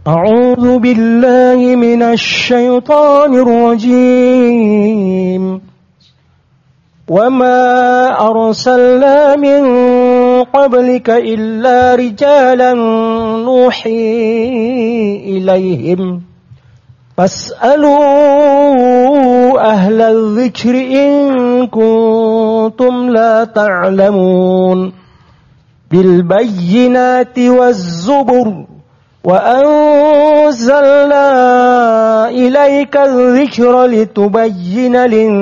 أعوذ بالله من الشيطان الرجيم وما أرسلنا من قبلك إلا رجالا نوحي إليهم فاسألوا أهل الذكر إن كنتم لا تعلمون بالبينات والزبر وأنزلنا إليك الذكر لتبين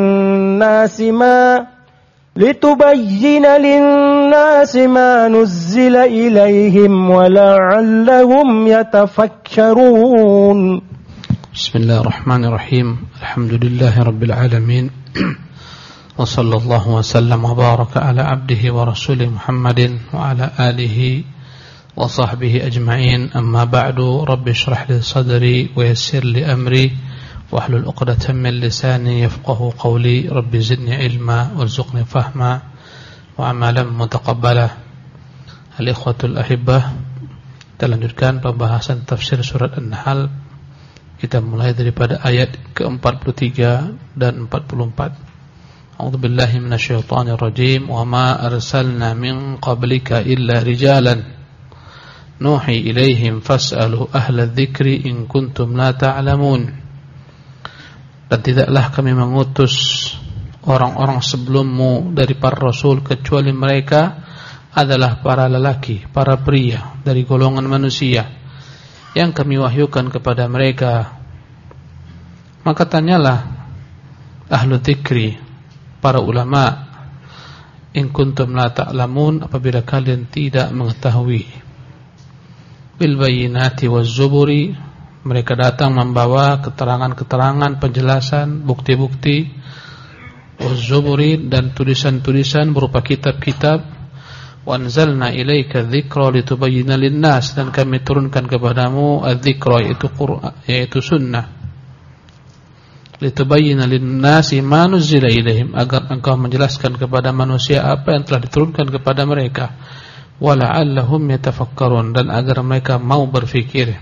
للناس ما نزل إليهم ولعلهم يتفكرون. بسم الله الرحمن الرحيم. الحمد لله رب العالمين وصلى الله وسلم وبارك على عبده ورسوله محمد وعلى آله وصحبه أجمعين. أما بعد رب اشرح لي صدري ويسر لي أمري واحلل عقدة من لساني يفقه قولي. رب زدني علما وارزقني فهما وعملا متقبلا. Al-ikhwatul ahibah, kita lanjutkan pembahasan tafsir surat An-Nahl. Kita mulai daripada ayat ke-43 dan 44. A'udzubillahi minasyaitonir rajim. Wa ma arsalna min qablika illa rijalan nuhi ilaihim fas'alu ahla dzikri in kuntum la ta'lamun. Dan tidaklah kami mengutus orang-orang sebelummu dari para rasul kecuali mereka adalah para lelaki, para pria dari golongan manusia yang kami wahyukan kepada mereka. Maka tanyalah ahlu dzikri, para ulama, in kuntum la ta'lamun, apabila kalian tidak mengetahui. Bil bayyinati waz zuburi, mereka datang membawa keterangan-keterangan, penjelasan, bukti-bukti, waz zuburi, dan tulisan-tulisan berupa kitab-kitab. Wa anzalna ilaika dzikra litubayyana lin-nas, dan kami turunkan kepadamu adz-dzikra, yaitu Qur'an, yaitu sunnah. Litubayyana lin-nasi ma nuzila ilaihim, agar engkau menjelaskan kepada manusia apa yang telah diturunkan kepada mereka. Wala'allahum yatafakkarun, dan agar mereka mau berfikir.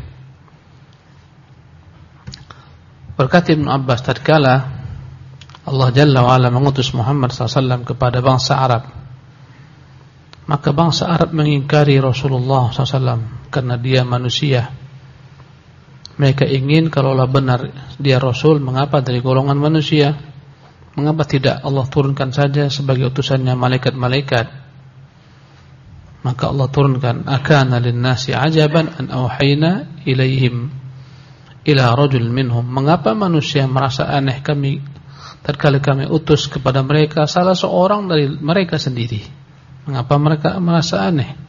Berkata Ibnu Abbas, tatkala Allah Jalla wa'ala mengutus Muhammad SAW kepada bangsa Arab, maka bangsa Arab mengingkari Rasulullah SAW karena dia manusia. Mereka ingin kalaulah benar dia Rasul, mengapa dari golongan manusia? Mengapa tidak Allah turunkan saja sebagai utusannya malaikat-malaikat? Maka Allah turunkan, akana lin-nasi ajaban an auhayna ilaihim ila rajul minhum. Mengapa manusia merasa aneh kami tatkala kami utus kepada mereka salah seorang dari mereka sendiri? Mengapa mereka merasa aneh?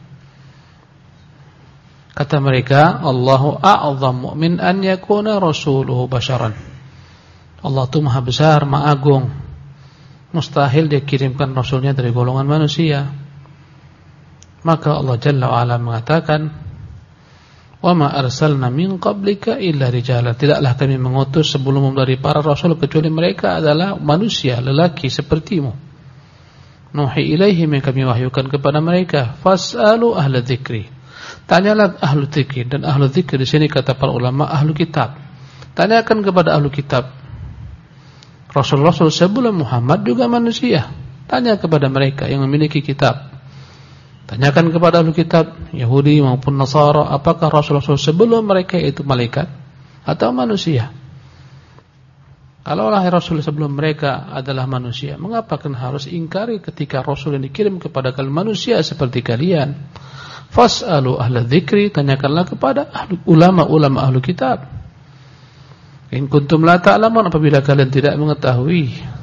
Kata mereka, Allahu a'zamu min an yakuna rasuluhu basharan. Allah itu maha besar, maha agung, mustahil dia kirimkan rasulnya dari golongan manusia. Maka Allah Jalla wa'ala mengatakan, wa ma arsalna min qablika illa rijalan, tidaklah kami mengutus sebelummu dari para rasul kecuali mereka adalah manusia, lelaki sepertimu. Nuhi ilaihim, yang kami wahyukan kepada mereka. Fas'alu ahla dzikri, tanyalah ahlu dzikir. Dan ahlu dzikir di sini kata para ulama ahlu kitab. Tanyakan kepada ahlu kitab. Rasul-rasul sebelum Muhammad juga manusia. Tanya kepada mereka yang memiliki kitab. Tanyakan kepada ahlu kitab Yahudi maupun Nasara, apakah Rasul-Rasul sebelum mereka itu malaikat atau manusia? Kalaulah Rasul sebelum mereka adalah manusia, mengapa kan harus ingkari ketika Rasul yang dikirim kepada kalian manusia seperti kalian? Fas'alu ahla dzikri, tanyakanlah kepada ulama-ulama ahlu kitab. In kuntum la ta'lamun, apabila kalian tidak mengetahui.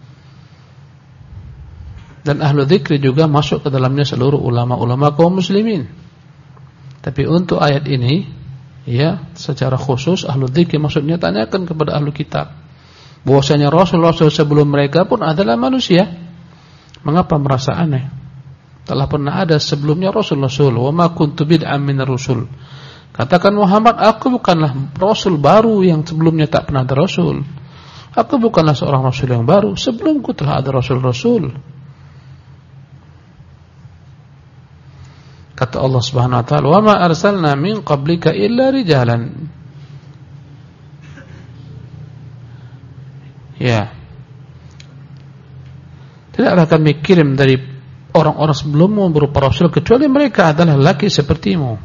Dan ahlu dzikri juga masuk ke dalamnya seluruh ulama-ulama kaum muslimin. Tapi untuk ayat ini, ya, secara khusus ahlu dzikri maksudnya tanyakan kepada ahlu kitab. Bahwasanya Rasul-Rasul sebelum mereka pun adalah manusia. Mengapa merasa aneh? Telah pernah ada sebelumnya Rasul-Rasul. Wa ma kuntu bid'an minar rusul. Katakan Muhammad, aku bukanlah Rasul baru yang sebelumnya tak pernah ada Rasul. Aku bukanlah seorang Rasul yang baru. Sebelumku telah ada Rasul-Rasul. Kata Allah Subhanahu wa taala, "Wa ma arsalna min qablika illa rijalan." Ya. Tidaklah kami kirim dari orang-orang sebelummu berupa rasul kecuali mereka adalah laki sepertimu.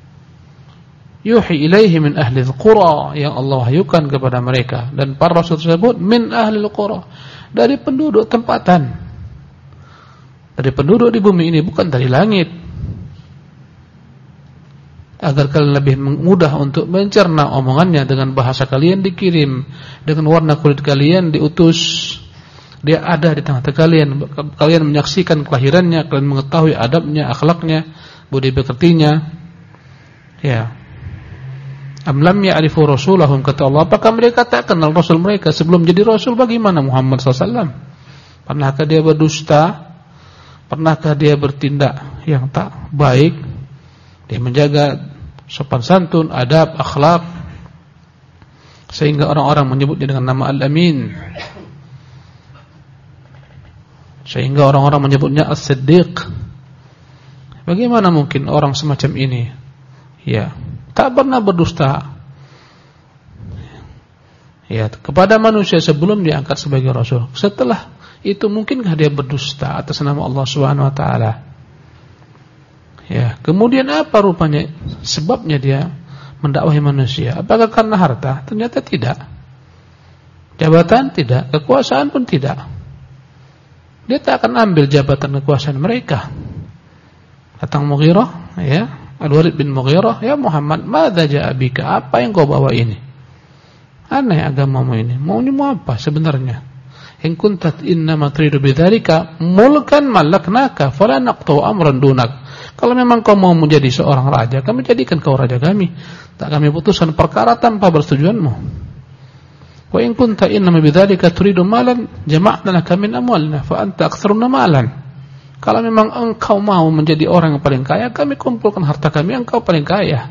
Yuhi ilaihi min ahli al-qura, yang Allah wahyukan kepada mereka, dan para rasul tersebut min ahli al-qura, dari penduduk tempatan, dari penduduk di bumi ini, bukan dari langit, agar kalian lebih mudah untuk mencerna omongannya. Dengan bahasa kalian dikirim, dengan warna kulit kalian diutus. Dia ada di tengah-tengah kalian. Kalian menyaksikan kelahirannya, kalian mengetahui adabnya, akhlaknya, budi pekertinya. Ya. Am lam ya'rifu rasulahum, kata Allah, apakah mereka tak kenal rasul mereka sebelum jadi rasul? Bagaimana Muhammad SAW? Pernahkah dia berdusta? Pernahkah dia bertindak yang tak baik? Dia menjaga sopan santun, adab, akhlak, sehingga orang-orang menyebutnya dengan nama Al-Amin, sehingga orang-orang menyebutnya As-Siddiq. Bagaimana mungkin orang semacam ini, ya, tak pernah berdusta, ya, kepada manusia sebelum diangkat sebagai rasul? Setelah itu mungkinkah dia berdusta atas nama Allah Subhanahu wa taala? Ya, kemudian apa rupanya sebabnya dia mendakwahi manusia? Apakah karena harta? Ternyata tidak. Jabatan tidak, kekuasaan pun tidak. Dia tak akan ambil jabatan kekuasaan mereka. Datang Mughirah, ya, Al-Walid bin Mughirah, ya Muhammad, madza ja'a bika? Apa yang kau bawa ini? Aneh agamamu ini. Maunya apa sebenarnya? In kuntat innama turidu bidzalika mulkan malaknaka fala naqtu amran dunak. Kalau memang kau mau menjadi seorang raja, kami jadikan kau raja kami. Tak kami putuskan perkara tanpa persetujuanmu. Wa in kunta innama bidzalika turidu malan jama'na laka min amwalina fa anta aktsaruna malan. Kalau memang engkau mau menjadi orang yang paling kaya, kami kumpulkan harta kami, engkau paling kaya.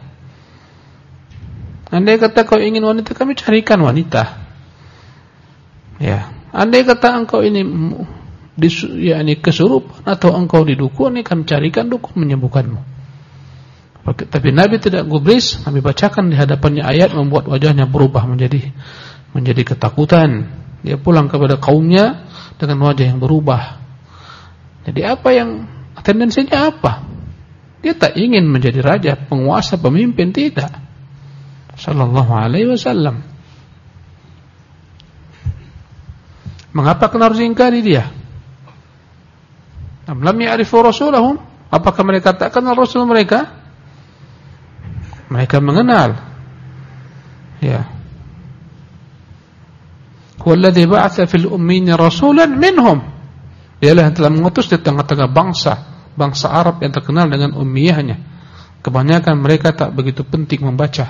Andai kata kau ingin wanita, kami carikan wanita. Ya, andai kata engkau ini kesurupan atau engkau didukuni, kami carikan dukun menyembuhkanmu. Tapi Nabi tidak gubris. Nabi bacakan di hadapannya ayat membuat wajahnya berubah menjadi ketakutan. Dia pulang kepada kaumnya dengan wajah yang berubah. Jadi apa yang tendensinya apa? Dia tak ingin menjadi raja, penguasa, pemimpin, tidak. Sallallahu alaihi wasallam. Mengapa kena harus ingkari dia? Am lam ya'rifu rasulahum? Apakah mereka tak kenal rasul mereka? Mereka mengenal. Ya. Huwallazi ba'atsa fil ummiyina rasulan minhum. Dialah yang telah mengutus di tengah-tengah bangsa Arab yang terkenal dengan ummiyahnya. Kebanyakan mereka tak begitu penting membaca.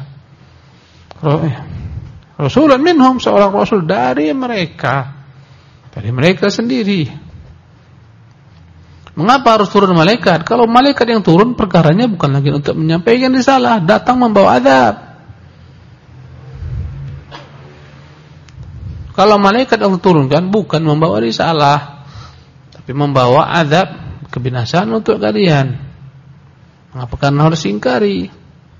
Rasulan minhum, seorang rasul dari mereka sendiri. Mengapa harus turun malaikat? Kalau malaikat yang turun, perkaranya bukan lagi untuk menyampaikan risalah, datang membawa azab. Kalau malaikat yang turunkan bukan membawa risalah, tapi membawa azab, kebinasaan untuk kalian. Mengapa kalian harus ingkari?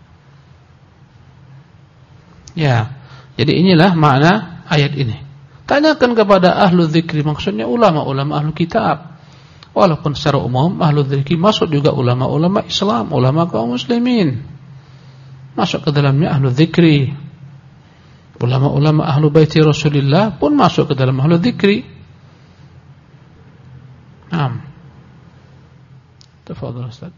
Ya, jadi inilah makna ayat ini. Tanyakan kepada ahlu dzikri, maksudnya ulama-ulama ahlu kitab. Walaupun secara umum ahlu dzikri masuk juga ulama-ulama Islam, ulama kaum muslimin. Masuk ke dalamnya ahlu dzikri. Ulama-ulama ahlu baiti Rasulullah pun masuk ke dalam ahlu dzikri. Naam. Tafadhal Ustaz.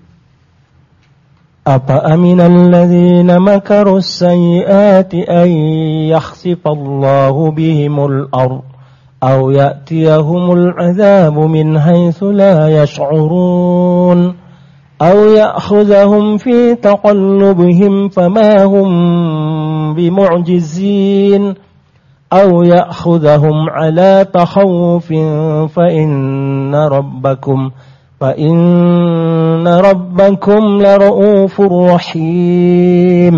Apa aminal ladzina makaru sayyiati ay yakhsifallahu bihimul ardh أو يأتيهم العذاب من حيث لا يشعرون أو يأخذهم في تقلبهم فما هم بمعجزين أو يأخذهم على تخوف فإن ربكم لرؤوف رحيم.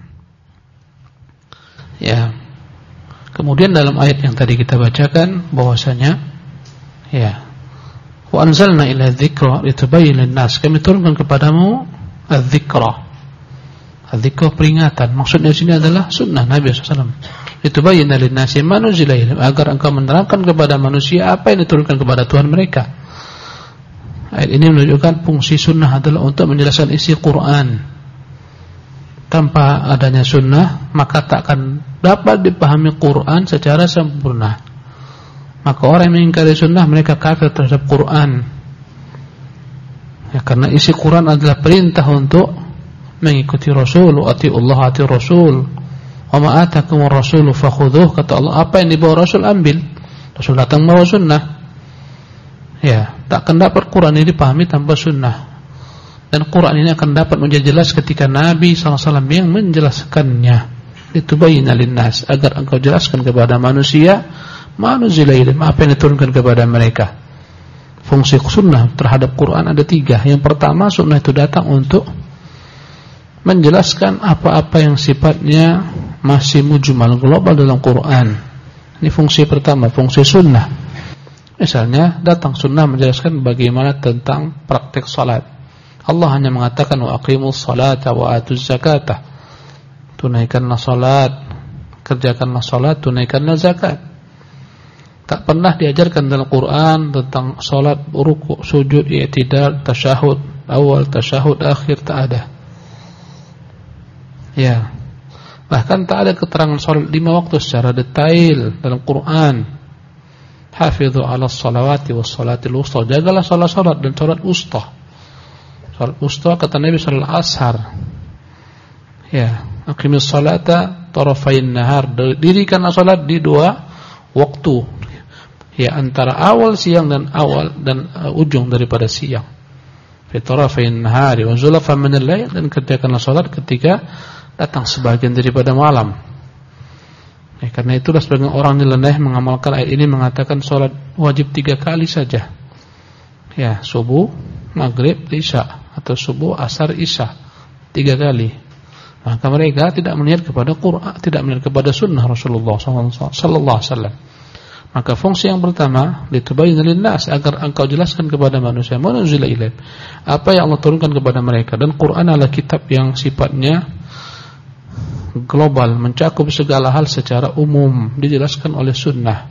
Ya. Kemudian dalam ayat yang tadi kita bacakan bahwasanya ya, wa anzalna ila dzikra litubayyana lin-nas, kami turunkan kepadamu adz-dzikra. Adz-dzikra peringatan. Maksudnya di sini adalah sunnah Nabi sallallahu alaihi wasallam. litubayyana lin-nasi ma nuzila ilaihim, agar engkau menerangkan kepada manusia apa yang diturunkan kepada Tuhan mereka. Ayat ini menunjukkan fungsi sunnah adalah untuk menjelaskan isi Quran. Tanpa adanya sunnah, maka tak akan dapat dipahami Quran secara sempurna. Maka orang yang mengingkari sunnah, mereka kafir terhadap Quran. Ya, karena isi Quran adalah perintah untuk mengikuti Rasul, atiullah ati Rasul. Wa ma atakumur rasulu fakhudhuh, kata Allah, apa yang dibawa Rasul ambil. Rasul datang membawa sunnah. Ya, tak akan dapat Quran ini dipahami tanpa sunnah. Dan Quran ini akan dapat menjadi jelas ketika Nabi SAW yang menjelaskannya. Litubayyana lin-nas, agar engkau jelaskan kepada manusia ma nuzila ilaihim, apa yang diturunkan kepada mereka. Fungsi sunnah terhadap Quran ada 3. Yang pertama, sunnah itu datang untuk menjelaskan apa-apa yang sifatnya masih mujmal global dalam Quran. Ini fungsi pertama, fungsi sunnah. Misalnya datang sunnah menjelaskan bagaimana tentang praktek salat. Allah hanya mengatakan wa aqimus salata wa atuz zakata. Tunaikanlah salat, kerjakanlah salat, tunaikanlah zakat. Tak pernah diajarkan dalam Quran tentang salat, ruku', sujud, i'tidal, tasyahud awal, tasyahud akhir, tak ada. Ya. Bahkan tak ada keterangan salat 5 waktu secara detail dalam Quran. Hafidhu 'alas salawati was salatil wusta. Jagalah salat-salat dan salat wusta. Salat wusta kata Nabi sallallahu alaihi wasallam. Ya, aqimis salata tarafayn nahar. Dirikanlah salat di 2 waktu. Ya, antara awal siang dan ujung daripada siang. Fi tarafayn nahari wa zulafan min al-lail, dan kerjakanlah salat ketika datang sebagian daripada malam. Ya, karena itulah sebagian orang nyeleneh mengamalkan ayat ini, mengatakan salat wajib 3 kali saja. Ya, subuh, maghrib, isya, atau subuh, asar, isya, 3 kali. Maka mereka tidak melihat kepada Quran, tidak melihat kepada sunnah Rasulullah sallallahu alaihi wasallam. Maka fungsi yang pertama, litubayyana lin-nas, agar engkau jelaskan kepada manusia ma nuzila ilaihim, apa yang Allah turunkan kepada mereka. Dan Quran adalah kitab yang sifatnya global, mencakup segala hal secara umum, dijelaskan oleh sunnah.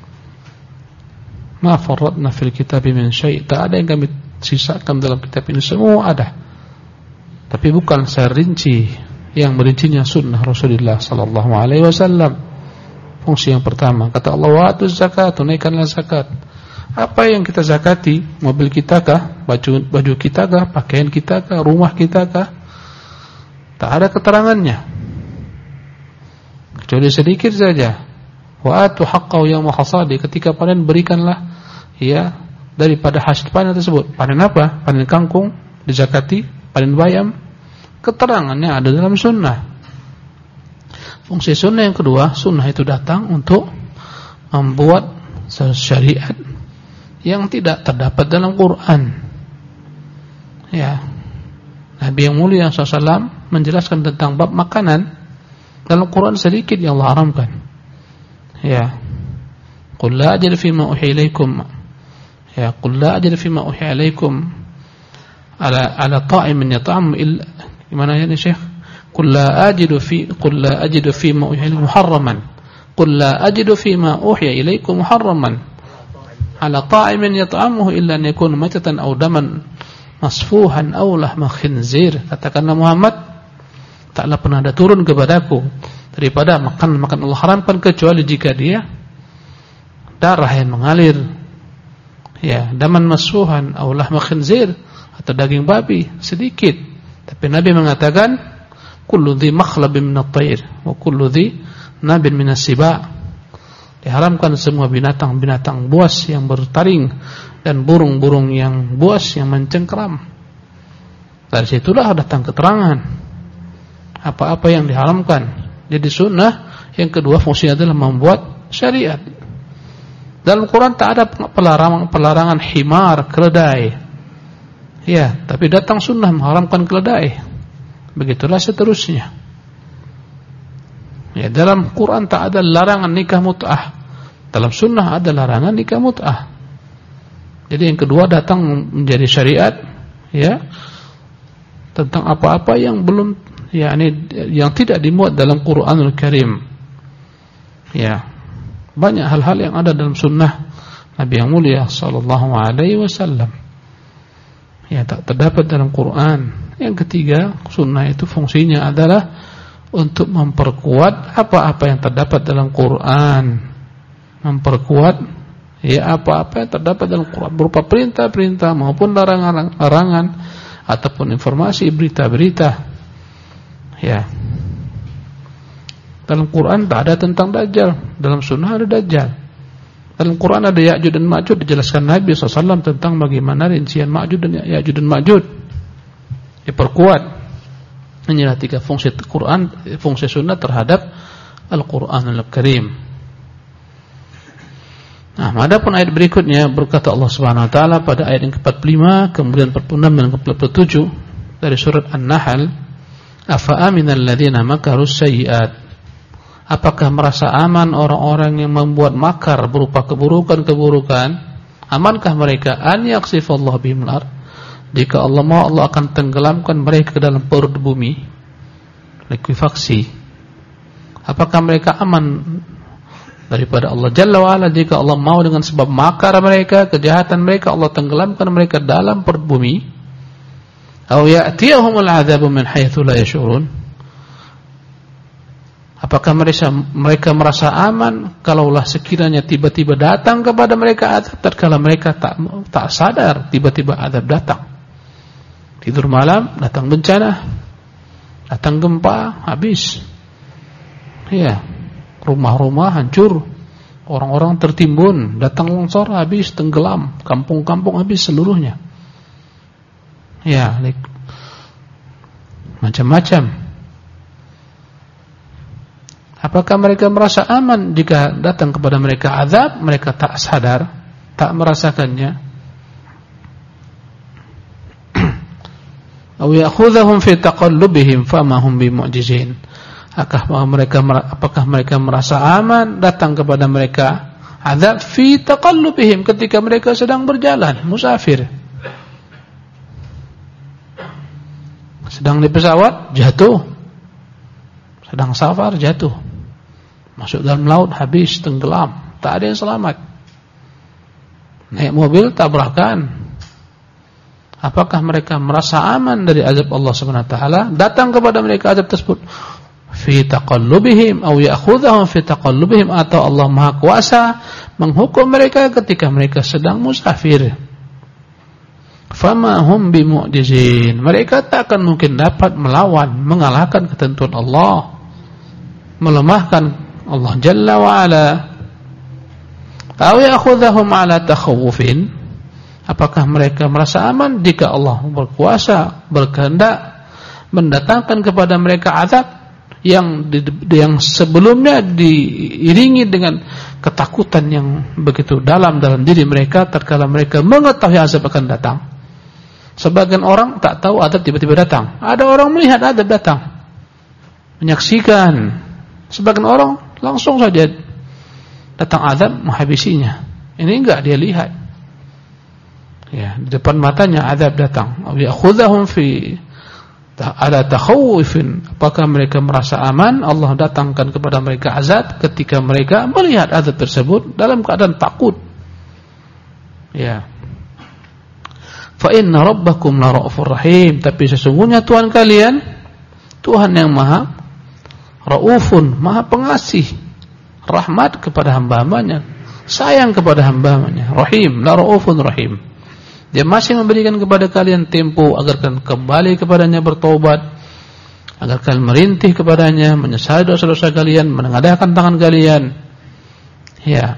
Ma farratna fil kitabi min syai', tak ada yang kami sisakan dalam kitab ini, semua ada. Tapi bukan secara rinci, yang merincinya sunnah Rasulullah sallallahu alaihi wasallam. Fungsi yang pertama, kata Allah, wa atuz zakat, tunaikanlah zakat. Apa yang kita zakati? Mobil kita kah? Baju kita kah? Pakaian kita kah? Rumah kita kah? Tak ada keterangannya, kecuali sedikit saja. Wa atu haqqahu yawma hasadi, ketika panen berikanlah ya daripada hasil panen tersebut. Panen apa? Panen kangkung dizakati, panen bayam. Keterangannya ada dalam sunnah. Fungsi sunnah yang kedua, sunnah itu datang untuk membuat syariat yang tidak terdapat dalam Quran. Ya, Nabi yang mulia SAW menjelaskan tentang bab makanan dalam Quran sedikit yang Allah haramkan. Ya, qul la ajidu fima uhiya ilaikum, ya qul la ajidu fima uhiya ilaikum ala ta'imin yat'am illa, gimana ya Syekh? Qul la ajidu fima uhiya ilaikum muharraman, qul la ajidu fima uhiya ilaikum muharraman ala ta'imin yat'amuhu illa an yakuna maitatan aw daman masfuhan aw lahma khinzir. Katakanlah Muhammad, taklah pernah ada turun kepadaku daripada makan Allah haramkan, kecuali jika dia darah yang mengalir, ya, daman masfuhan aw lahma khinzir, atau daging babi sedikit. Tapi Nabi mengatakan kullu dhi makhlabin minat tayr wa kullu dhi nabin minas siba. Diharamkan semua binatang-binatang buas yang bertaring dan burung-burung yang buas yang mencengkeram. Dari situlah datang keterangan apa-apa yang diharamkan. Jadi sunnah yang kedua fungsinya adalah membuat syariat. Dalam Quran tak ada pelarangan himar, keledai. Ya, tapi datang sunnah mengharamkan keledai. Begitulah seterusnya. Ya, dalam Quran tak ada larangan nikah mut'ah. Dalam sunnah ada larangan nikah mut'ah. Jadi yang kedua datang menjadi syariat, ya, tentang apa-apa yang belum, yakni yang tidak dimuat dalam Quranul Karim. Ya, banyak hal-hal yang ada dalam sunnah Nabi yang mulia sallallahu alaihi wasallam. Ya, tak terdapat dalam Quran. Yang ketiga, sunnah itu fungsinya adalah untuk memperkuat apa-apa yang terdapat dalam Quran. Memperkuat ya apa-apa yang terdapat dalam Quran berupa perintah-perintah maupun larangan-larangan ataupun informasi berita-berita. Ya. Dalam Quran tak ada tentang Dajjal, dalam sunnah ada Dajjal. Dalam Quran ada Ya'juj dan Ma'juj, dijelaskan Nabi SAW tentang bagaimana rincian Ma'juj dan Ya'juj dan Ma'juj. Diperkuat. Inilah tiga fungsi Quran, fungsi sunnah terhadap Al-Quranul Karim. Nah, adapun ayat berikutnya berkata Allah Subhanahu wa taala pada ayat yang ke-45, kemudian 46 dan ke-47 dari surat An-Nahl, afa aminal ladzina makaru sayyi'at. Apakah merasa aman orang-orang yang membuat makar berupa keburukan-keburukan? Amankah mereka an yaksifallahu bihimul ard? Jika Allah mau, Allah akan tenggelamkan mereka ke dalam perut bumi. Likuifaksi. Apakah mereka aman daripada Allah Jalla wa'ala? Jika Allah mau dengan sebab makar mereka, kejahatan mereka, Allah tenggelamkan mereka dalam perut bumi. Aw ya'tiyahumul 'adzabu min haitsu la yash'urun. Apakah mereka merasa aman kalaulah sekiranya tiba-tiba datang kepada mereka azab, tatkala mereka tak sadar tiba-tiba azab datang. Tidur malam datang bencana, datang gempa, habis. Ya, rumah-rumah hancur, orang-orang tertimbun, datang longsor, habis, tenggelam, kampung-kampung habis seluruhnya. Ya, macam-macam. Apakah mereka merasa aman jika datang kepada mereka azab, mereka tak sadar, tak merasakannya? Aw ya'khudhuhum fi taqallubihim fama hum bimu'jizin. Apakah mereka merasa aman datang kepada mereka azab fi taqallubihim ketika mereka sedang berjalan, musafir. Sedang di pesawat jatuh. Sedang safar jatuh. Masuk dalam laut habis, tenggelam, tak ada yang selamat. Naik mobil tabrakan. Apakah mereka merasa aman dari azab Allah Subhanahu wa taala? Datang kepada mereka azab tersebut fi taqallubihim aw ya'khudhuhum fi taqallubihim, atau Allah Maha Kuasa menghukum mereka ketika mereka sedang musafir. Fama hum bimu'jizin. Mereka tak akan mungkin dapat melawan, mengalahkan ketentuan Allah, melemahkan Allah Jalla wa'ala. Aw ya'khudhuhum 'ala takhawufin. Apakah mereka merasa aman jika Allah berkuasa, berkehendak mendatangkan kepada mereka azab yang sebelumnya diiringi dengan ketakutan yang begitu dalam diri mereka tatkala mereka mengetahui azab akan datang. Sebagian orang tak tahu azab tiba-tiba datang. Ada orang melihat azab datang, menyaksikan. Sebagian orang langsung saja datang azab menghabisinya. Ini enggak dia lihat. Ya, di depan matanya azab datang. Ya'khudhuhum fi ala takhawufin. Apakah mereka merasa aman? Allah datangkan kepada mereka azab ketika mereka melihat azab tersebut dalam keadaan takut. Ya. Fa inna rabbakum la ra'ufur rahim. Tapi sesungguhnya Tuhan kalian, Tuhan yang maha Raufun, maha pengasih, rahmat kepada hamba-hambanya, sayang kepada hamba-hambanya, rahim, la raufun rahim. Dia masih memberikan kepada kalian tempo agar kalian kembali kepadanya, bertobat, agar kalian merintih kepadanya, menyesali dosa-dosa kalian, menengadahkan tangan kalian. Ya.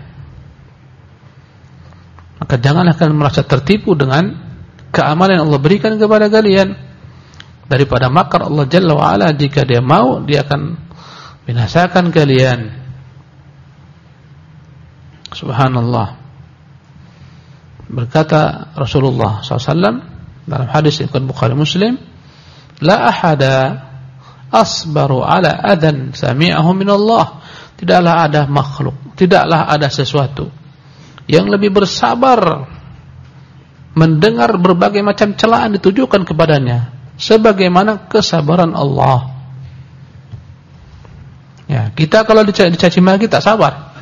Maka janganlah kalian merasa tertipu dengan keamanan yang Allah berikan kepada kalian daripada makar Allah Jalla wa'ala. Jika dia mau, dia akan binasakan kalian. Subhanallah. Berkata Rasulullah SAW dalam hadis riwayat Bukhari Muslim, la ahada asbaru ala adan sami'ahu minallah. Tidaklah ada makhluk, tidaklah ada sesuatu yang lebih bersabar mendengar berbagai macam celaan ditujukan kepadanya sebagaimana kesabaran Allah. Ya, kita kalau dicaci maki tak sabar.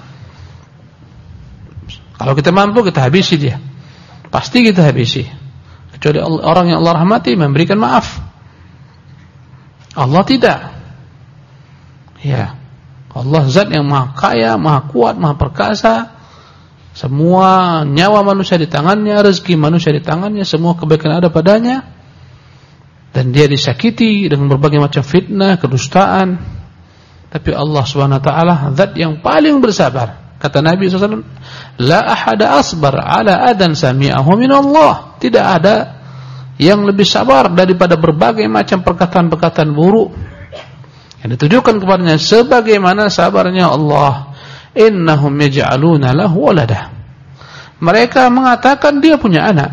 Kalau kita mampu kita habisi dia. Pasti kita habisi. Kecuali orang yang Allah rahmati memberikan maaf. Allah tidak. Ya. Allah zat yang maha kaya, maha kuat, maha perkasa. Semua nyawa manusia di tangannya, rezeki manusia di tangannya, semua kebaikan ada padanya. Dan dia disakiti dengan berbagai macam fitnah, kedustaan. Tapi Allah Subhanahu wa taala zat yang paling bersabar. Kata Nabi SAW, la ahada asbar ala adan sami'ahu min Allah. Tidak ada yang lebih sabar daripada berbagai macam perkataan-perkataan buruk yang ditujukan kepadanya, sebagaimana sabarnya Allah. Innahum yaj'aluna lahu walada. Mereka mengatakan dia punya anak.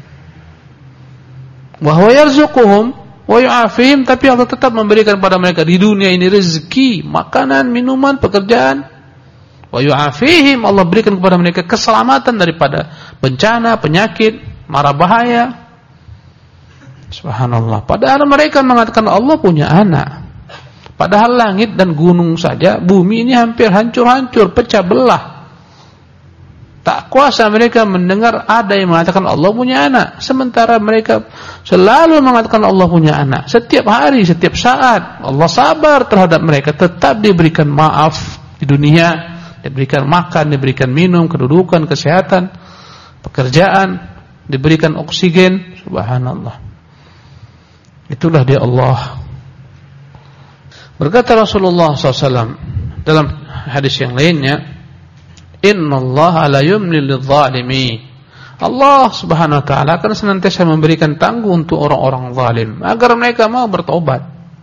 Wa huwa yarzuquhum wa yu'afihim, tapi Allah tetap memberikan pada mereka di dunia ini rezeki, makanan, minuman, pekerjaan. Wa yu'afihim, Allah berikan kepada mereka keselamatan daripada bencana, penyakit, mara bahaya. Subhanallah. Padahal mereka mengatakan Allah punya anak. Padahal langit dan gunung saja, bumi ini hampir hancur-hancur, pecah belah. Tak kuasa mereka mendengar ada yang mengatakan Allah punya anak. Sementara mereka selalu mengatakan Allah punya anak. Setiap hari, setiap saat. Allah sabar terhadap mereka. Tetap diberikan maaf di dunia. Diberikan makan, diberikan minum, kedudukan, kesehatan, pekerjaan, diberikan oksigen. Subhanallah. Itulah dia Allah. Berkata Rasulullah SAW dalam hadis yang lainnya, innallaha la yumli lidh-dhalimi. Allah Subhanahu wa taala akan senantiasa memberikan tangguh untuk orang-orang zalim agar mereka mau bertobat.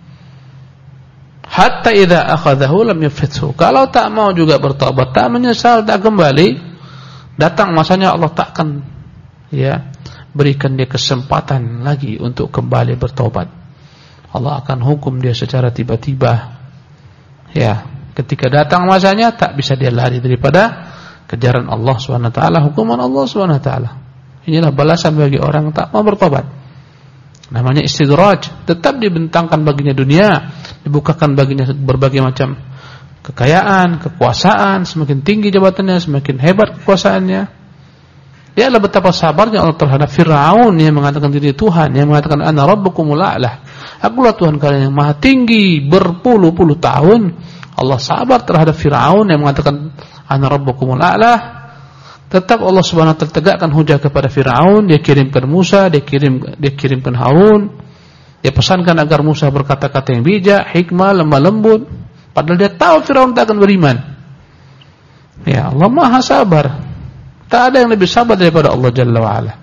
Hatta idza akhadhahu lam yuflithu. Kalau tak mau juga bertobat, tak menyesal, tak kembali, datang masanya Allah takkan berikan dia kesempatan lagi untuk kembali bertobat. Allah akan hukum dia secara tiba-tiba. Ya, ketika datang masanya tak bisa dia lari daripada kejaran Allah Subhanahu wa taala, hukuman Allah Subhanahu wa taala. Inilah balasan bagi orang yang tak mau bertobat. Namanya istidraj, tetap dibentangkan baginya dunia, dibukakan baginya berbagai macam kekayaan, kekuasaan, semakin tinggi jabatannya, semakin hebat kekuasaannya. Lihatlah betapa sabarnya Allah terhadap Fir'aun yang mengatakan diri Tuhan, yang mengatakan ana rabbukumul a'la. Akulah Tuhan kalian yang maha tinggi. Berpuluh-puluh tahun Allah sabar terhadap Fir'aun yang mengatakan ana rabbukumul a'la. Tetap Allah Subhanahu wa taala tegakkan hujah kepada Fir'aun. Dia kirimkan Musa, dia kirimkan Harun. Dia pesankan agar Musa berkata-kata yang bijak, hikmah, lemah lembut. Padahal dia tahu Fir'aun tak akan beriman. Ya, Allah maha sabar. Tak ada yang lebih sabar daripada Allah Jalla wa'ala.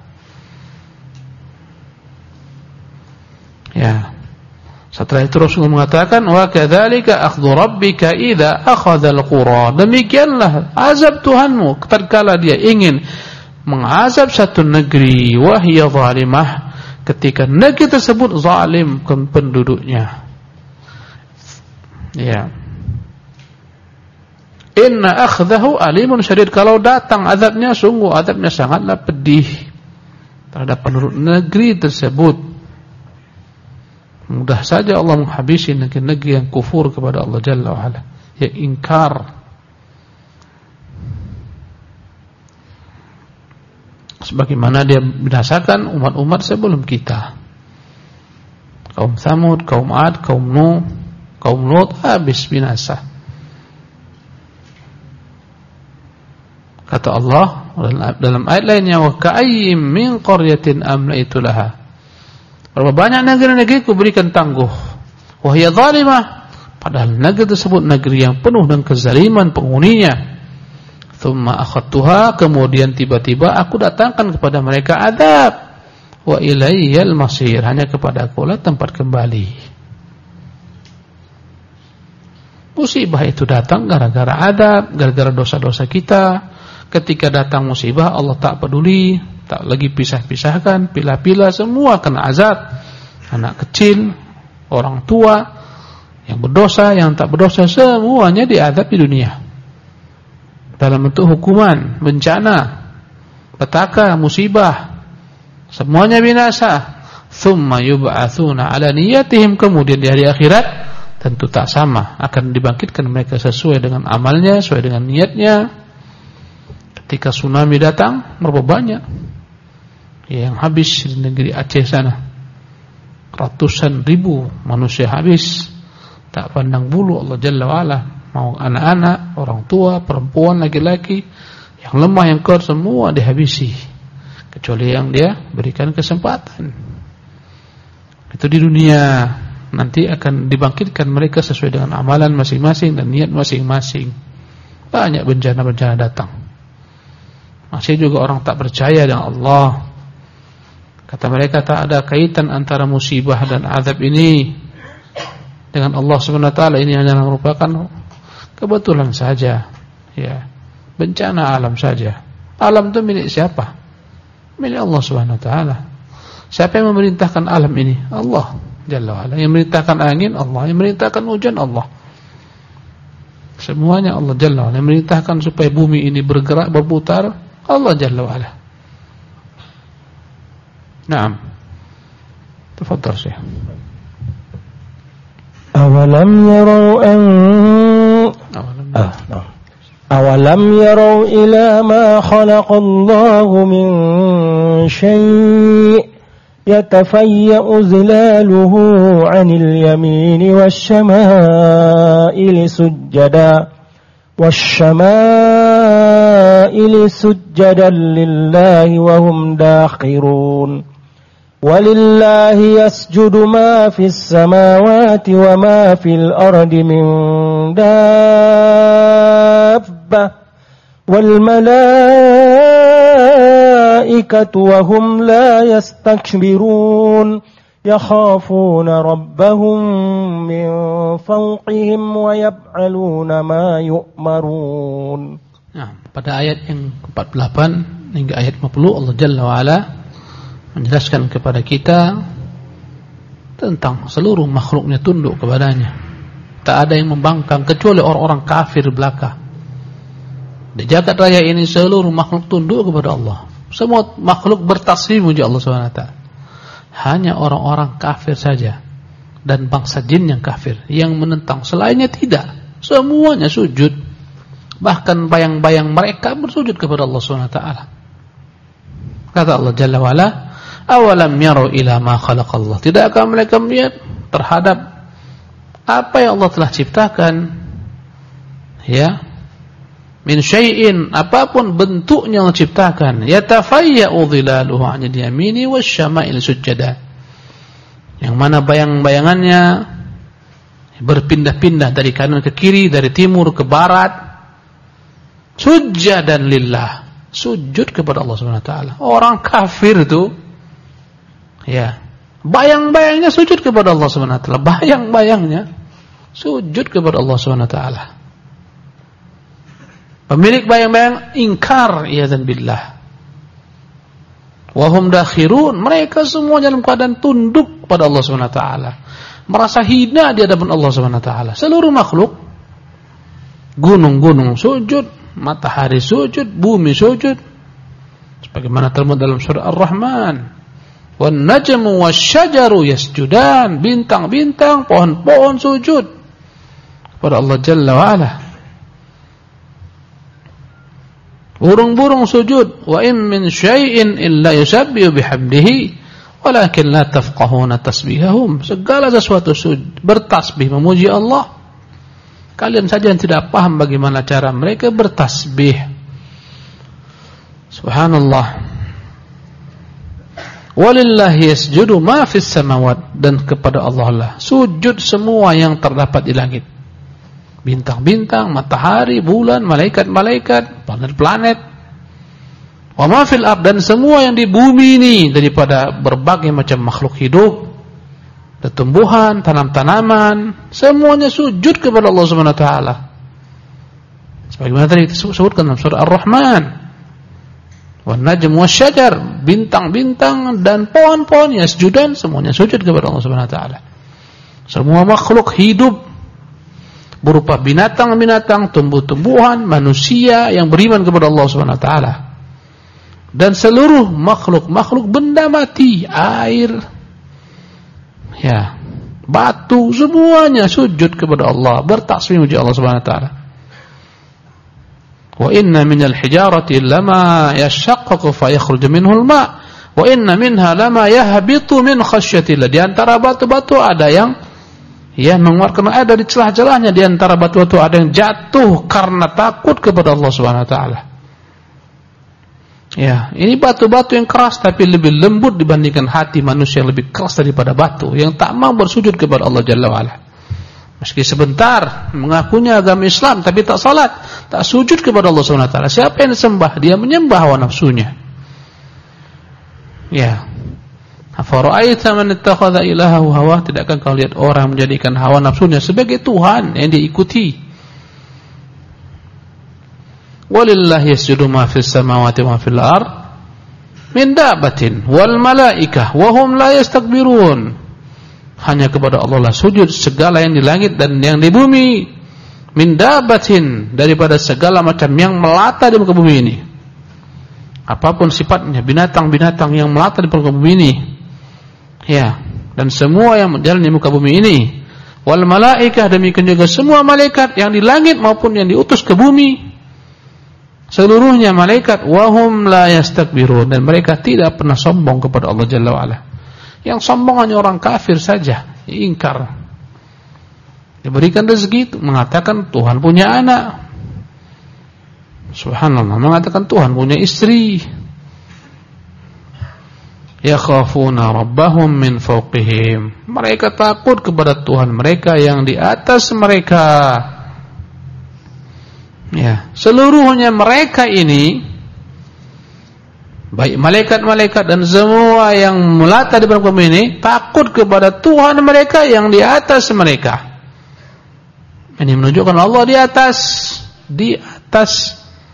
Ya. Setelah itu Rasulullah mengatakan, wa kadzalika akhdhu rabbika idza akhadhal qura. Demikianlah azab Tuhanmu tatkala dia ingin mengazab satu negeri, wa hiya zalimah, ketika negeri tersebut zalim penduduknya. Ya. Inna akhdahu alimun syadid. Kalau datang azabnya, sungguh azabnya sangatlah pedih terhadap penduduk negeri tersebut. Mudah saja Allah menghabisi negeri-negeri yang kufur kepada Allah Jalla wa'ala, yang ingkar. Sebagaimana dia binasakan umat-umat sebelum kita. Kaum Tsamud, kaum Ad, kaum Nuh, kaum Lut, habis binasa. Kata Allah dalam ayat lainnya, wa ka'ayyim min qaryatin amlaitu laha. Berapa banyak negeri-negeri ku berikan tangguh, wa hiya zalimah, padahal negeri tersebut negeri yang penuh dengan kezaliman penghuninya. Tsumma akhadtuha, kemudian tiba-tiba aku datangkan kepada mereka adab. Wa ilayyal masir, hanya kepada Aku lah tempat kembali. Musibah itu datang gara-gara adab, gara-gara dosa-dosa kita. Ketika datang musibah, Allah tak peduli, tak lagi pisah-pisahkan, pilah-pilah, semua kena azab. Anak kecil, orang tua, yang berdosa, yang tak berdosa, semuanya diazab di dunia. Dalam bentuk hukuman, bencana, petaka, musibah, semuanya binasa. Tsumma yub'atsuna 'ala niyyatihim, kemudian di hari akhirat tentu tak sama, akan dibangkitkan mereka sesuai dengan amalnya, sesuai dengan niatnya. Ketika tsunami datang, berapa banyak yang habis di negeri Aceh sana, ratusan ribu manusia habis, tak pandang bulu Allah Jalla wa'ala, mau anak-anak, orang tua, perempuan, laki-laki, yang lemah, yang kuat, semua dihabisi, kecuali yang dia berikan kesempatan. Itu di dunia. Nanti akan dibangkitkan mereka sesuai dengan amalan masing-masing dan niat masing-masing. Banyak bencana-bencana datang. Masih juga orang tak percaya dengan Allah. Kata mereka tak ada kaitan antara musibah dan azab ini dengan Allah Subhanahu wa taala. Ini hanya merupakan kebetulan saja, ya. Bencana alam saja. Alam itu milik siapa? Milik Allah Subhanahu wa taala. Siapa yang memerintahkan alam ini? Allah Jalla wa'ala. Yang memerintahkan angin Allah, yang memerintahkan hujan Allah. Semuanya Allah Jalla wa'ala. Yang memerintahkan supaya bumi ini bergerak, berputar Allah Jalla wa'ala. Naam. Tafadhal Syekh. أولم يروا إلى ما خلق الله من شيء يتفيأ ظلاله عن اليمين والشمائل سجدا لله وهم داخرون ولله يسجد ما في السماوات وما في الأرض من دابة والملائكة وهم لا يستكبرون يخافون ربهم من فوقهم ويفعلون ما يؤمرون. Nah, pada ayat yang ke-48 hingga ayat 50 Allah Jalla wa'ala menjelaskan kepada kita tentang seluruh makhluknya tunduk kepadanya. Tak ada yang membangkang kecuali orang-orang kafir belaka. Di jagat raya ini seluruh makhluk tunduk kepada Allah. Semua makhluk bertasbih memuji Allah SWT. Hanya orang-orang kafir saja dan bangsa jin yang kafir yang menentang, selainnya tidak. Semuanya sujud. Bahkan bayang-bayang mereka bersujud kepada Allah SWT. Kata Allah Jalla wa'ala, awalam yaru ila ma khalaqallah. Tidakkah mereka melihat terhadap apa yang Allah telah ciptakan, ya, min syai'in, apapun bentuknya Allah ciptakan, yatafayya'u dhilaluhu 'anil yamini wasyama'il sujada, yang mana bayang-bayangannya berpindah-pindah dari kanan ke kiri, dari timur ke barat, sujadan lillah, sujud kepada Allah Subhanahu wa taala. Orang kafir itu, ya, bayang-bayangnya sujud kepada Allah Subhanahu wa taala, bayang-bayangnya sujud kepada Allah Subhanahu wa taala. Pemilik bayang-bayang ingkar iyadzan billah. Wa hum dakhirun, mereka semua dalam keadaan tunduk kepada Allah Subhanahu wa taala, merasa hina di hadapan Allah Subhanahu wa taala. Seluruh makhluk, gunung-gunung sujud, matahari sujud, bumi sujud, sebagaimana termuat dalam surah Ar-Rahman. Wan najmu wasyajaru yasjudan, bintang-bintang, pohon-pohon sujud kepada Allah Jalla wa'ala. Burung-burung sujud. Wa in min syai'in illa yusabbihu bihamdihi walakin la tafqahuna tasbihahum. Segala sesuatu bertasbih memuji Allah. Kalian saja yang tidak paham bagaimana cara mereka bertasbih. Subhanallah. Walillahi yasjudu ma fis samawat, dan kepada Allah lah sujud semua yang terdapat di langit. Bintang-bintang, matahari, bulan, malaikat-malaikat, planet-planet. Wa ma fil ard, dan semua yang di bumi ini daripada berbagai macam makhluk hidup, tumbuhan, tanam-tanaman, semuanya sujud kepada Allah Subhanahu wa taala. Sebagaimana tadi disebutkan dalam surah Ar-Rahman. Wan najm wasyajar, bintang-bintang dan pohon-pohon yasjudan, semuanya sujud kepada Allah Subhanahu wa taala. Semua makhluk hidup berupa binatang-binatang, tumbuh-tumbuhan, manusia yang beriman kepada Allah Subhanahu wa taala. Dan seluruh makhluk-makhluk benda mati, air, ya, batu, semuanya sujud kepada Allah, bertasbih memuji Allah Subhanahu wa taala. Wa inna minal hijarati lama yashaqqaqu fa yakhruju minhu al-ma' wa inna minha lama yahbitu min khasyatillah. Di antara batu-batu ada yang mengeluarkan air dari celah-celahnya, di antara batu-batu ada yang jatuh karena takut kepada Allah Subhanahu wa taala. Ya, ini batu-batu yang keras tapi lebih lembut dibandingkan hati manusia yang lebih keras daripada batu yang tak mau bersujud kepada Allah Jalla wa Ala. Meski sebentar mengakunya agama Islam tapi tak salat, tak sujud kepada Allah Subhanahu wa taala. Siapa yang disembah? Dia menyembah hawa nafsunya. Ya. Afara'aita man ittakhadha ilahahu hawa? Tidakkah kau lihat orang menjadikan hawa nafsunya sebagai Tuhan yang diikuti? Walillahi yasjudu ma fis samawati wa fil ard min dabbatin wal malaikah wa hum la yastakbirun. Hanya kepada Allah lah sujud segala yang di langit dan yang di bumi. Min dabbatin, daripada segala macam yang melata di muka bumi ini. Apapun sifatnya, binatang-binatang yang melata di muka bumi ini. Ya, dan semua yang berjalan di muka bumi ini. Wal malaikah, demikian juga semua malaikat yang di langit maupun yang diutus ke bumi. Seluruhnya malaikat, wahum la yastakbirun, dan mereka tidak pernah sombong kepada Allah Jalla wa Ala. Yang sombong hanya orang kafir saja, ingkar. Diberikan rezeki mengatakan Tuhan punya anak. Subhanallah, mengatakan Tuhan punya istri. Yakhafuna rabbahum min fawqihim. Mereka takut kepada Tuhan mereka yang di atas mereka. Ya, seluruhnya mereka ini, baik malaikat-malaikat dan semua yang melata di muka bumi ini, takut kepada Tuhan mereka yang di atas mereka. Ini menunjukkan Allah di atas, di atas.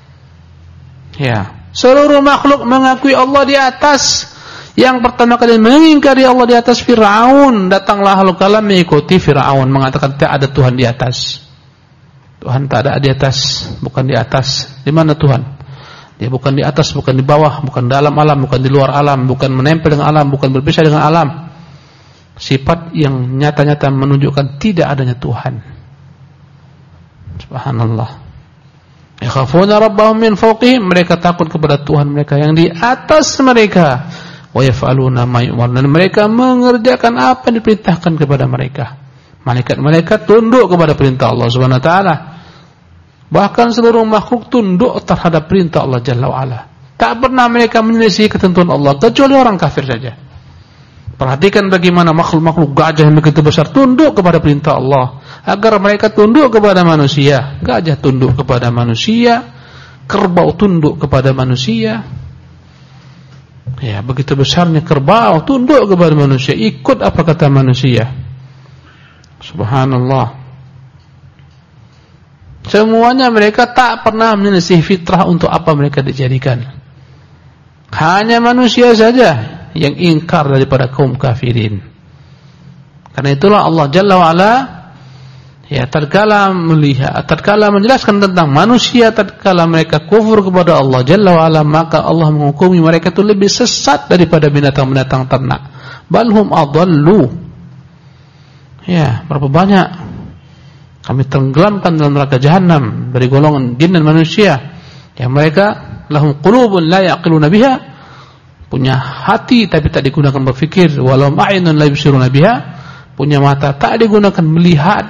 Ya, seluruh makhluk mengakui Allah di atas. Yang pertama kali mengingkari Allah di atas Fir'aun, datanglah ahlul kalam mengikuti Fir'aun, mengatakan tidak ada Tuhan di atas. Tuhan tak ada di atas, bukan di atas. Di mana Tuhan? Dia bukan di atas, bukan di bawah, bukan dalam alam, bukan di luar alam, bukan menempel dengan alam, bukan berpisah dengan alam. Sifat yang nyata-nyata menunjukkan tidak adanya Tuhan. Subhanallah. Yakhafuna rabbahum min fawqihim, mereka takut kepada Tuhan mereka yang di atas mereka. Wa yaf'aluna ma yu'marun, dan mereka mengerjakan apa yang diperintahkan kepada mereka. Malaikat-malaikat tunduk kepada perintah Allah Subhanahu wa taala. Bahkan seluruh makhluk tunduk terhadap perintah Allah Jalla wa Ala. Tak pernah mereka menyelisih ketentuan Allah kecuali orang kafir saja. Perhatikan bagaimana makhluk-makhluk gajah yang begitu besar tunduk kepada perintah Allah. Agar mereka tunduk kepada manusia. Gajah tunduk kepada manusia, kerbau tunduk kepada manusia. Ya, begitu besarnya kerbau tunduk kepada manusia, ikut apa kata manusia. Subhanallah. Semuanya mereka tak pernah menyelisih fitrah untuk apa mereka dijadikan. Hanya manusia saja yang ingkar daripada kaum kafirin. Karena itulah Allah Jalla wa Ala tatkala menjelaskan tentang manusia, tatkala mereka kufur kepada Allah Jalla wa Ala, maka Allah menghukumi mereka itu lebih sesat daripada binatang-binatang ternak. Balhum adallu. Ya, berapa banyak kami tenggelamkan dalam neraka jahanam dari golongan jin dan manusia yang mereka lahum qulubun la yaqiluna biha, punya hati tapi tak digunakan berfikir, walau a'yunun la yubsiruna biha, punya mata tak digunakan melihat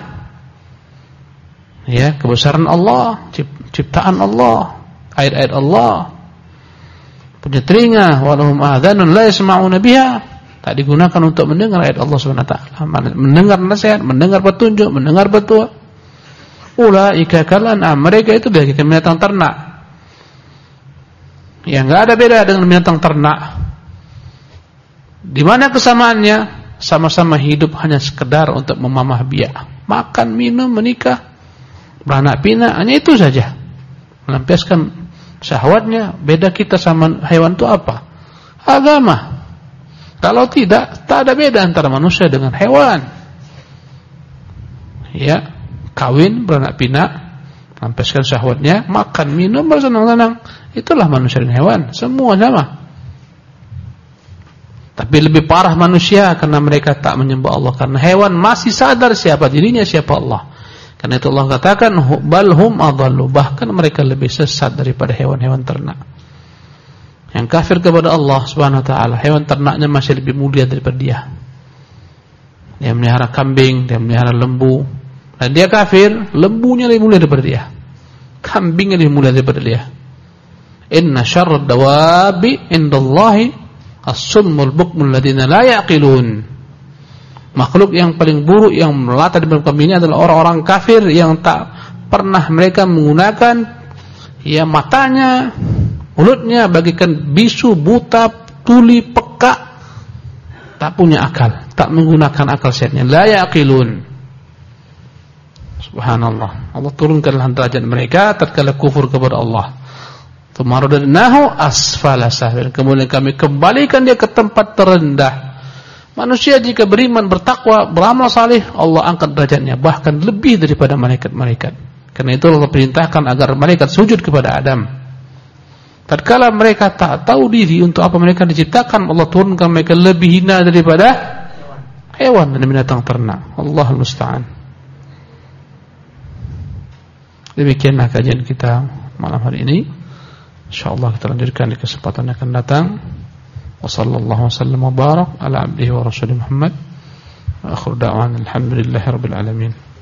ya kebesaran Allah, ciptaan Allah, ayat-ayat Allah, punya telinga, walahum adhanun la yasma'una biha, tak digunakan untuk mendengar ayat Allah Subhanahu wa taala, mendengar nasihat, mendengar petunjuk, mendengar petua. Ulaika kal an'am, mereka itu bagaikan binatang ternak. Ya, enggak ada beda dengan binatang ternak. Di mana kesamaannya? Sama-sama hidup hanya sekedar untuk memamah biak, makan, minum, menikah, beranak pinak, hanya itu saja. Melampiaskan syahwatnya. Beda kita sama hewan itu apa? Agama. Kalau tidak, tak ada beda antara manusia dengan hewan. Ya, kawin, beranak pinak, melampiaskan syahwatnya, makan, minum, bersenang-senang. Itulah manusia dan hewan, semua sama. Tapi lebih parah manusia karena mereka tak menyembah Allah. Karena hewan masih sadar siapa dirinya, siapa Allah. Karena itu Allah katakan balhum adallu, bahkan mereka lebih sesat daripada hewan-hewan ternak. Yang kafir kepada Allah Subhanahu wa taala, hewan ternaknya masih lebih mulia daripada dia. Dia melihara kambing, dia melihara lembu, dan dia kafir, lembunya lebih mulia daripada dia. Kambingnya lebih mulia daripada dia. Inna syarrad dawabi indallahi as-summul bukmul ladina la yaqilun. Makhluk yang paling buruk yang melata di muka bumi ini adalah orang-orang kafir yang tak pernah mereka menggunakan ya matanya, mulutnya bagikan bisu, buta, tuli, peka, tak punya akal, tak menggunakan akal sehatnya. La yaqilun. Subhanallah. Allah turunkanlah derajat mereka tatkala kufur kepada Allah. Tumaradnahu asfala safilin. Kemudian kami kembalikan dia ke tempat terendah. Manusia jika beriman, bertakwa, beramal saleh, Allah angkat derajatnya bahkan lebih daripada malaikat-malaikat. Karena itu Allah perintahkan agar malaikat sujud kepada Adam. Tatkala mereka tak tahu diri untuk apa mereka diciptakan, Allah turunkan mereka lebih hina daripada hewan dan binatang ternak. Allahul musta'an. Demikianlah kajian kita malam hari ini. InsyaAllah kita lanjutkan di kesempatan yang akan datang. Wa sallallahu wasallam wa barak ala abdihi wa rasulih Muhammad. Wa akhir da'wan alhamdulillahi rabbil alamin.